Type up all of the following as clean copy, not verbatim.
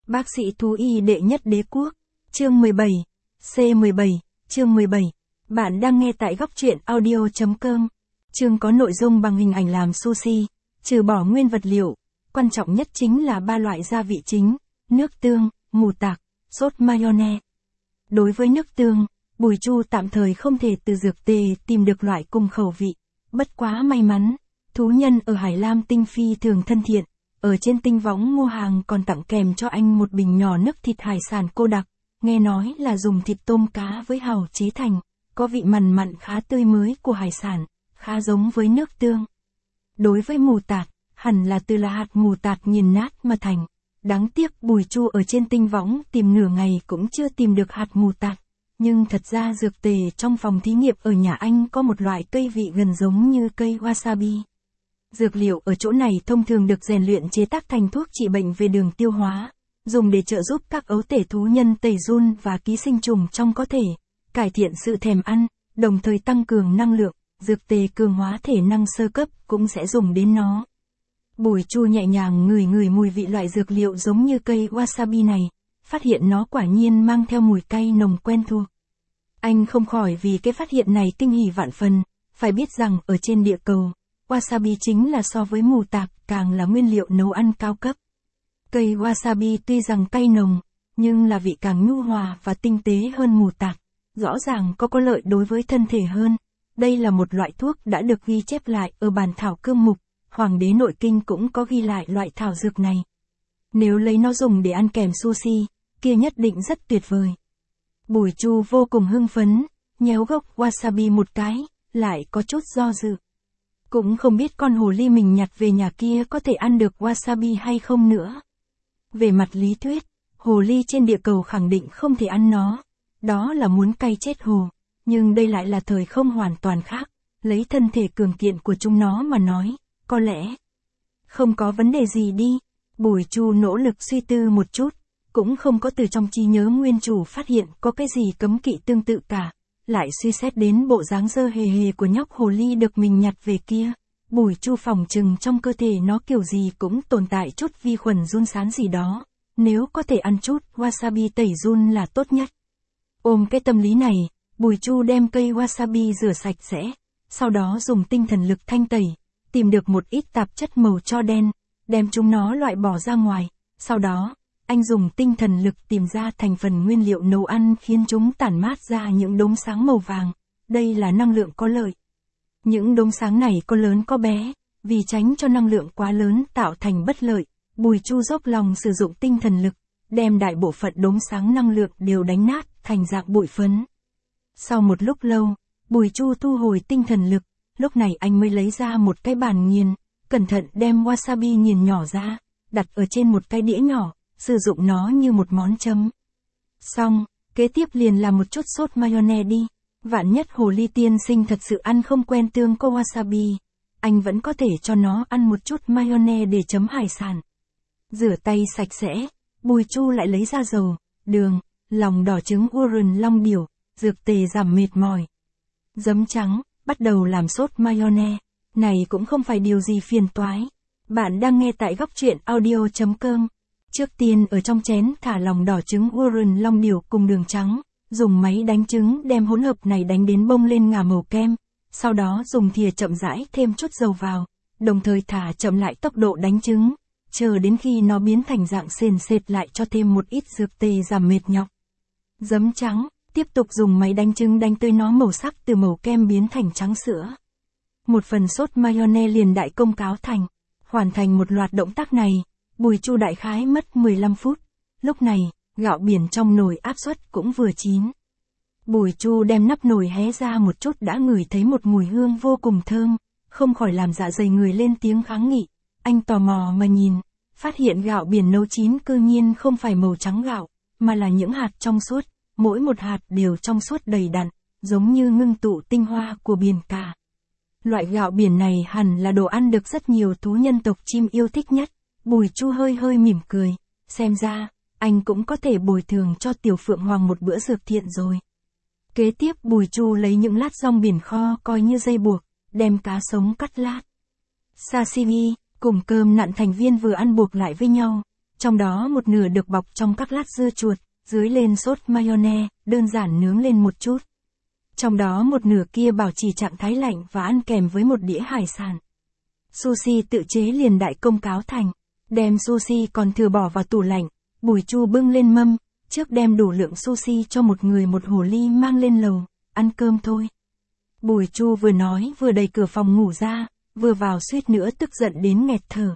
Bác sĩ thú y đệ nhất đế quốc. Chương 17. C17. Chương 17. Bạn đang nghe tại góc truyện audio.com. Chương có nội dung bằng hình ảnh làm sushi, trừ bỏ nguyên vật liệu. Quan trọng nhất chính là 3 loại gia vị chính, nước tương, mù tạc, sốt mayonnaise. Đối với nước tương, Bùi Chu tạm thời không thể từ dược tề tìm được loại cùng khẩu vị. Bất quá may mắn, thú nhân ở Hải Lam Tinh phi thường thân thiện. Ở trên tinh võng mua hàng còn tặng kèm cho anh một bình nhỏ nước thịt hải sản cô đặc, nghe nói là dùng thịt tôm cá với hàu chế thành, có vị mặn mặn khá tươi mới của hải sản, khá giống với nước tương. Đối với mù tạt, hẳn là từ là hạt mù tạt nghiền nát mà thành. Đáng tiếc Bùi Chu ở trên tinh võng tìm nửa ngày cũng chưa tìm được hạt mù tạt. Nhưng thật ra dược tề trong phòng thí nghiệm ở nhà anh có một loại cây vị gần giống như cây wasabi. Dược liệu ở chỗ này thông thường được rèn luyện chế tác thành thuốc trị bệnh về đường tiêu hóa, dùng để trợ giúp các ấu tể thú nhân tẩy giun và ký sinh trùng trong cơ thể, cải thiện sự thèm ăn, đồng thời tăng cường năng lượng. Dược tề cường hóa thể năng sơ cấp cũng sẽ dùng đến nó. Bùi Chu nhẹ nhàng ngửi mùi vị loại dược liệu giống như cây wasabi này, phát hiện nó quả nhiên mang theo mùi cay nồng quen thuộc. Anh không khỏi vì cái phát hiện này kinh hỉ vạn phần, phải biết rằng ở trên địa cầu, wasabi chính là so với mù tạc càng là nguyên liệu nấu ăn cao cấp. Cây wasabi tuy rằng cay nồng, nhưng là vị càng nhu hòa và tinh tế hơn mù tạc, rõ ràng có lợi đối với thân thể hơn. Đây là một loại thuốc đã được ghi chép lại ở bản thảo cương mục, Hoàng đế nội kinh cũng có ghi lại loại thảo dược này. Nếu lấy nó dùng để ăn kèm sushi, kia nhất định rất tuyệt vời. Bùi Chu vô cùng hưng phấn, nhéo gốc wasabi một cái, lại có chút do dự. Cũng không biết con hồ ly mình nhặt về nhà kia có thể ăn được wasabi hay không nữa. Về mặt lý thuyết, hồ ly trên địa cầu khẳng định không thể ăn nó. Đó là muốn cay chết hồ. Nhưng đây lại là thời không hoàn toàn khác. Lấy thân thể cường kiện của chúng nó mà nói, có lẽ không có vấn đề gì đi. Bùi Chu nỗ lực suy tư một chút, cũng không có từ trong trí nhớ nguyên chủ phát hiện có cái gì cấm kỵ tương tự cả. Lại suy xét đến bộ dáng dơ hề hề của nhóc hồ ly được mình nhặt về kia. Bùi Chu phòng chừng trong cơ thể nó kiểu gì cũng tồn tại chút vi khuẩn giun sán gì đó. Nếu có thể ăn chút wasabi tẩy giun là tốt nhất. Ôm cái tâm lý này, Bùi Chu đem cây wasabi rửa sạch sẽ, sau đó dùng tinh thần lực thanh tẩy, tìm được một ít tạp chất màu tro đen, đem chúng nó loại bỏ ra ngoài. Sau đó, anh dùng tinh thần lực tìm ra thành phần nguyên liệu nấu ăn khiến chúng tản mát ra những đốm sáng màu vàng. Đây là năng lượng có lợi. Những đốm sáng này có lớn có bé, vì tránh cho năng lượng quá lớn tạo thành bất lợi, Bùi Chu dốc lòng sử dụng tinh thần lực, đem đại bộ phận đốm sáng năng lượng đều đánh nát thành dạng bụi phấn. Sau một lúc lâu, Bùi Chu thu hồi tinh thần lực, lúc này anh mới lấy ra một cái bàn nghiền, cẩn thận đem wasabi nghiền nhỏ ra, đặt ở trên một cái đĩa nhỏ, sử dụng nó như một món chấm. Xong, kế tiếp liền là một chút sốt mayonnaise đi. Vạn nhất hồ ly tiên sinh thật sự ăn không quen tương có wasabi, anh vẫn có thể cho nó ăn một chút mayonnaise để chấm hải sản. Rửa tay sạch sẽ, Bùi Chu lại lấy ra dầu, đường, lòng đỏ trứng Uran long điểu, dược tề giảm mệt mỏi, giấm trắng, bắt đầu làm sốt mayonnaise. Này cũng không phải điều gì phiền toái. Bạn đang nghe tại góc truyện audio.com. Trước tiên ở trong chén thả lòng đỏ trứng Uran long điểu cùng đường trắng, dùng máy đánh trứng đem hỗn hợp này đánh đến bông lên ngả màu kem, sau đó dùng thìa chậm rãi thêm chút dầu vào, đồng thời thả chậm lại tốc độ đánh trứng, chờ đến khi nó biến thành dạng sền sệt lại cho thêm một ít dược tề giảm mệt nhọc. Giấm trắng, tiếp tục dùng máy đánh trứng đánh tới nó màu sắc từ màu kem biến thành trắng sữa. Một phần sốt mayonnaise liền đại công cáo thành. Hoàn thành một loạt động tác này, Bùi Chu đại khái mất 15 phút. Lúc này, gạo biển trong nồi áp suất cũng vừa chín. Bùi Chu đem nắp nồi hé ra một chút đã ngửi thấy một mùi hương vô cùng thơm, không khỏi làm dạ dày người lên tiếng kháng nghị. Anh tò mò mà nhìn, phát hiện gạo biển nấu chín cư nhiên không phải màu trắng gạo, mà là những hạt trong suốt, mỗi một hạt đều trong suốt đầy đặn, giống như ngưng tụ tinh hoa của biển cả. Loại gạo biển này hẳn là đồ ăn được rất nhiều thú nhân tộc chim yêu thích nhất. Bùi Chu hơi mỉm cười, xem ra, anh cũng có thể bồi thường cho Tiểu Phượng Hoàng một bữa dược thiện rồi. Kế tiếp Bùi Chu lấy những lát rong biển kho coi như dây buộc, đem cá sống cắt lát. Sashimi, cùng cơm nặn thành viên vừa ăn buộc lại với nhau. Trong đó một nửa được bọc trong các lát dưa chuột, dưới lên sốt mayonnaise, đơn giản nướng lên một chút. Trong đó một nửa kia bảo trì trạng thái lạnh và ăn kèm với một đĩa hải sản. Sushi tự chế liền đại công cáo thành. Đem sushi còn thừa bỏ vào tủ lạnh, Bùi Chu bưng lên mâm, trước đem đủ lượng sushi cho một người một hồ ly mang lên lầu, ăn cơm thôi. Bùi Chu vừa nói vừa đẩy cửa phòng ngủ ra, vừa vào suýt nữa tức giận đến nghẹt thở.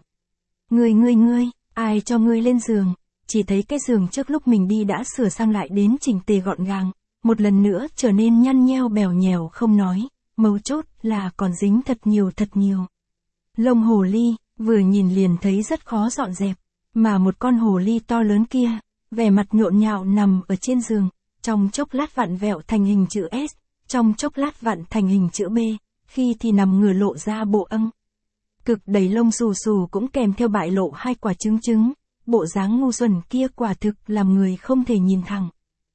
Ngươi, ai cho ngươi lên giường? Chỉ thấy cái giường trước lúc mình đi đã sửa sang lại đến chỉnh tề gọn gàng, một lần nữa trở nên nhăn nheo bèo nhèo không nói, mấu chốt là còn dính thật nhiều. Lông hồ ly, vừa nhìn liền thấy rất khó dọn dẹp, mà một con hồ ly to lớn kia, vẻ mặt nhộn nhạo nằm ở trên giường, trong chốc lát vặn vẹo thành hình chữ S, trong chốc lát vặn thành hình chữ B, khi thì nằm ngửa lộ ra bộ âng. Cực đầy lông xù xù cũng kèm theo bại lộ hai quả trứng, bộ dáng ngu xuẩn kia quả thực làm người không thể nhìn thẳng.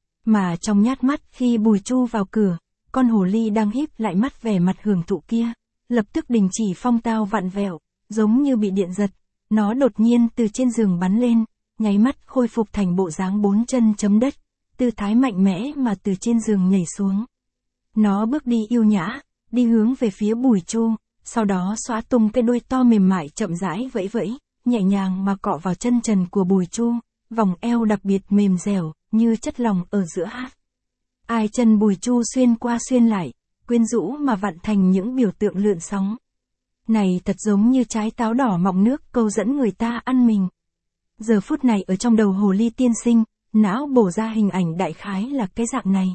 Mà trong nhát mắt khi Bùi Chu vào cửa, con hồ ly đang híp lại mắt vẻ mặt hưởng thụ kia, lập tức đình chỉ phong tao vặn vẹo, giống như bị điện giật, nó đột nhiên từ trên giường bắn lên, nháy mắt khôi phục thành bộ dáng 4 chân chấm đất, tư thái mạnh mẽ mà từ trên giường nhảy xuống. Nó bước đi yêu nhã, đi hướng về phía Bùi Chu, sau đó xõa tung cái đuôi to mềm mại chậm rãi vẫy, nhẹ nhàng mà cọ vào chân trần của Bùi Chu, vòng eo đặc biệt mềm dẻo, như chất lòng ở giữa hát. Ai chân Bùi Chu xuyên qua xuyên lại, quyến rũ mà vặn thành những biểu tượng lượn sóng. Này thật giống như trái táo đỏ mọng nước câu dẫn người ta ăn mình. Giờ phút này ở trong đầu hồ ly tiên sinh, não bổ ra hình ảnh đại khái là cái dạng này.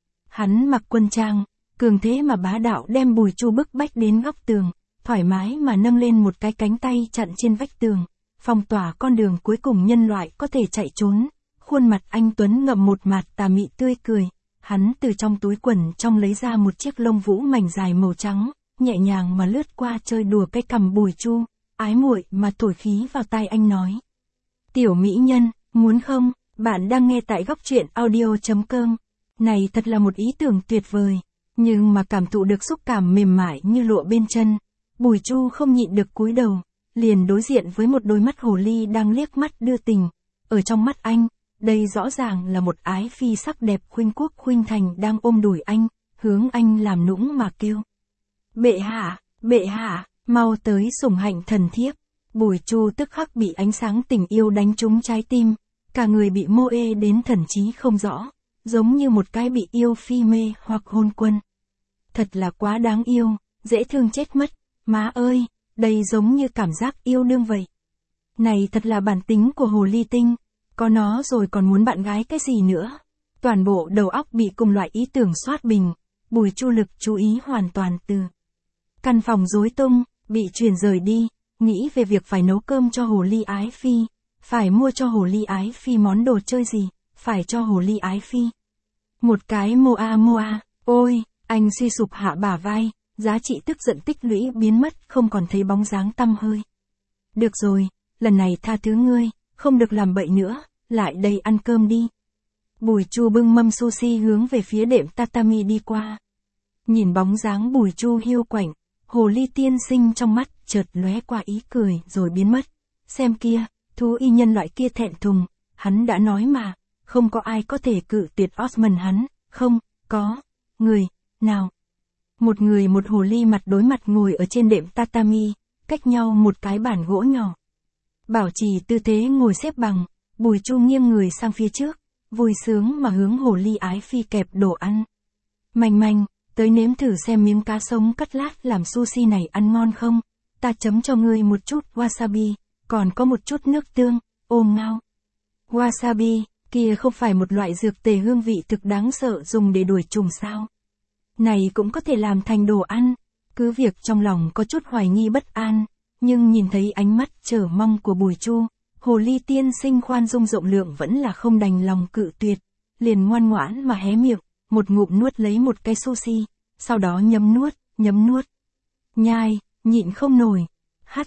Hắn mặc quân trang, cường thế mà bá đạo đem Bùi Chu bức bách đến góc tường, thoải mái mà nâng lên một cái cánh tay chặn trên vách tường, phong tỏa con đường cuối cùng nhân loại có thể chạy trốn. Khuôn mặt anh Tuấn ngậm một mạt tà mị tươi cười, hắn từ trong túi quần trong lấy ra một chiếc lông vũ mảnh dài màu trắng, nhẹ nhàng mà lướt qua chơi đùa cái cằm Bùi Chu, ái muội mà thổi khí vào tai anh nói. Tiểu mỹ nhân, muốn không? Bạn đang nghe tại góc truyện audio.com. Này thật là một ý tưởng tuyệt vời, nhưng mà cảm thụ được xúc cảm mềm mại như lụa bên chân, Bùi Chu không nhịn được cúi đầu, liền đối diện với một đôi mắt hồ ly đang liếc mắt đưa tình. Ở trong mắt anh, đây rõ ràng là một ái phi sắc đẹp khuynh quốc khuynh thành đang ôm đùi anh, hướng anh làm nũng mà kêu. Bệ hạ, mau tới sủng hạnh thần thiếp. Bùi Chu tức khắc bị ánh sáng tình yêu đánh trúng trái tim, cả người bị mô ê đến thần trí không rõ, giống như một cái bị yêu phi mê hoặc hôn quân. Thật là quá đáng yêu, dễ thương chết mất, má ơi, đây giống như cảm giác yêu đương vậy. Này thật là bản tính của hồ ly tinh, có nó rồi còn muốn bạn gái cái gì nữa. Toàn bộ đầu óc bị cùng loại ý tưởng xoát bình, Bùi Chu lực chú ý hoàn toàn từ căn phòng rối tung, bị chuyển rời đi, nghĩ về việc phải nấu cơm cho hồ ly ái phi, phải mua cho hồ ly ái phi món đồ chơi gì, phải cho hồ ly ái phi một cái moa, ôi, anh suy sụp hạ bả vai, giá trị tức giận tích lũy biến mất không còn thấy bóng dáng tăm hơi. Được rồi, lần này tha thứ ngươi, không được làm bậy nữa, lại đây ăn cơm đi. Bùi Chu bưng mâm sushi hướng về phía đệm tatami đi qua. Nhìn bóng dáng Bùi Chu hiu quạnh, hồ ly tiên sinh trong mắt chợt lóe qua ý cười rồi biến mất. Xem kia, thú y nhân loại kia thẹn thùng, hắn đã nói mà, không có ai có thể cự tuyệt Osman hắn, không, có, người, nào. Một người một hồ ly mặt đối mặt ngồi ở trên đệm tatami, cách nhau một cái bàn gỗ nhỏ. Bảo trì tư thế ngồi xếp bằng, Bùi Chu nghiêng người sang phía trước, vui sướng mà hướng hồ ly ái phi kẹp đồ ăn. Manh, tới nếm thử xem miếng cá sống cắt lát làm sushi này ăn ngon không, ta chấm cho ngươi một chút wasabi, còn có một chút nước tương, ôm ngao. Wasabi, kia không phải một loại dược tề hương vị thực đáng sợ dùng để đuổi trùng sao. Này cũng có thể làm thành đồ ăn, cứ việc trong lòng có chút hoài nghi bất an, nhưng nhìn thấy ánh mắt chờ mong của Bùi Chu, hồ ly tiên sinh khoan dung rộng lượng vẫn là không đành lòng cự tuyệt, liền ngoan ngoãn mà hé miệng, một ngụm nuốt lấy một cái sushi, sau đó nhấm nuốt, nhai, nhịn không nổi, hắt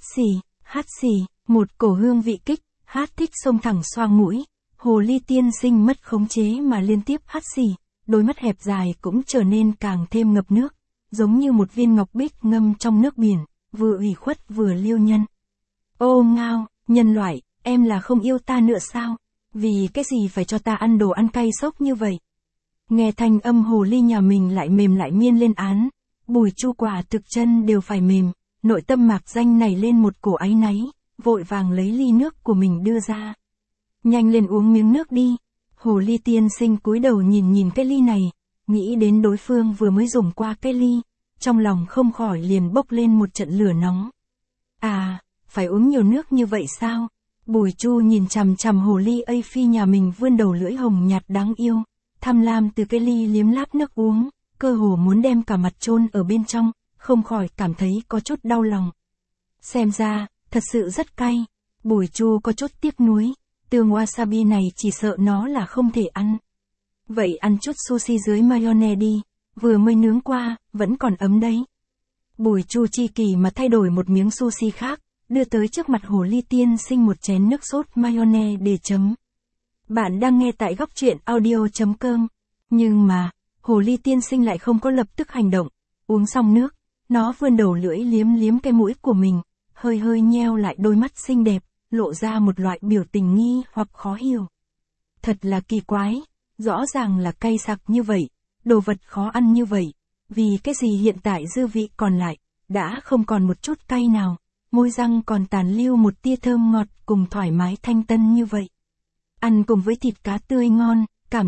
xì, một cổ hương vị kích, thích xông thẳng xoang mũi, hồ ly tiên sinh mất khống chế mà liên tiếp hắt xì, đôi mắt hẹp dài cũng trở nên càng thêm ngập nước, giống như một viên ngọc bích ngâm trong nước biển, vừa ủy khuất vừa liêu nhân. Ô ngao, nhân loại, em là không yêu ta nữa sao? Vì cái gì phải cho ta ăn đồ ăn cay xốc như vậy? Nghe thanh âm hồ ly nhà mình lại mềm lại miên lên án. Bùi Chu quả thực chân đều phải mềm, nội tâm mạc danh này lên một cổ áy náy, vội vàng lấy ly nước của mình đưa ra. Nhanh lên uống miếng nước đi. Hồ ly tiên sinh cúi đầu nhìn nhìn cái ly này, nghĩ đến đối phương vừa mới dùng qua cái ly, trong lòng không khỏi liền bốc lên một trận lửa nóng. À, phải uống nhiều nước như vậy sao? Bùi Chu nhìn chằm chằm hồ ly Ây Phi nhà mình vươn đầu lưỡi hồng nhạt đáng yêu, tham lam từ cái ly liếm láp nước uống, cơ hồ muốn đem cả mặt chôn ở bên trong, không khỏi cảm thấy có chút đau lòng. Xem ra, thật sự rất cay. Bùi Chu có chút tiếc nuối, tương wasabi này chỉ sợ nó là không thể ăn. Vậy ăn chút sushi dưới mayonnaise đi, vừa mới nướng qua, vẫn còn ấm đấy. Bùi Chu chi kỳ mà thay đổi một miếng sushi khác, đưa tới trước mặt hồ ly tiên sinh một chén nước sốt mayonnaise để chấm. Bạn đang nghe tại góc truyện audio.com. Nhưng mà, hồ ly tiên sinh lại không có lập tức hành động. Uống xong nước, nó vươn đầu lưỡi liếm liếm cái mũi của mình, hơi hơi nheo lại đôi mắt xinh đẹp, lộ ra một loại biểu tình nghi hoặc khó hiểu. Thật là kỳ quái, rõ ràng là cay sặc như vậy, đồ vật khó ăn như vậy, vì cái gì hiện tại dư vị còn lại, đã không còn một chút cay nào, môi răng còn tàn lưu một tia thơm ngọt cùng thoải mái thanh tân như vậy. Ăn cùng với thịt cá tươi ngon, cảm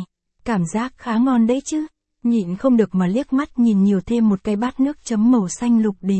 giác khá ngon đấy chứ, nhịn không được mà liếc mắt nhìn nhiều thêm một cái bát nước chấm màu xanh lục đề.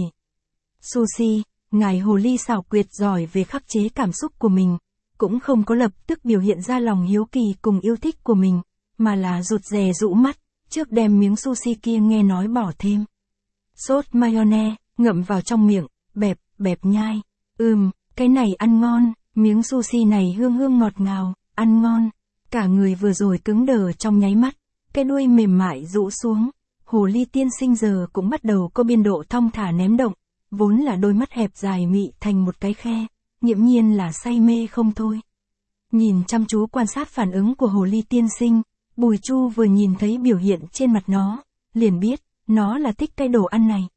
Sushi, ngài hồ ly xảo quyệt giỏi về khắc chế cảm xúc của mình, cũng không có lập tức biểu hiện ra lòng hiếu kỳ cùng yêu thích của mình, mà là rụt rè rũ mắt, trước đem miếng sushi kia nghe nói bỏ thêm. Sốt mayonnaise, ngậm vào trong miệng, bẹp nhai. Cái này ăn ngon, miếng sushi này hương hương ngọt ngào, ăn ngon. Cả người vừa rồi cứng đờ trong nháy mắt, cái đuôi mềm mại rũ xuống, hồ ly tiên sinh giờ cũng bắt đầu có biên độ thong thả ném động, vốn là đôi mắt hẹp dài mị thành một cái khe, nghiễm nhiên là say mê không thôi. Nhìn chăm chú quan sát phản ứng của hồ ly tiên sinh, Bùi Chu vừa nhìn thấy biểu hiện trên mặt nó, liền biết, nó là thích cái đồ ăn này.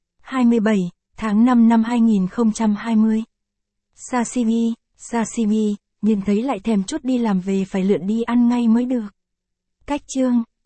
27 tháng 5 năm 2020. Sashimi, nhìn thấy lại thèm chút đi làm về phải lượn đi ăn ngay mới được. Cách chương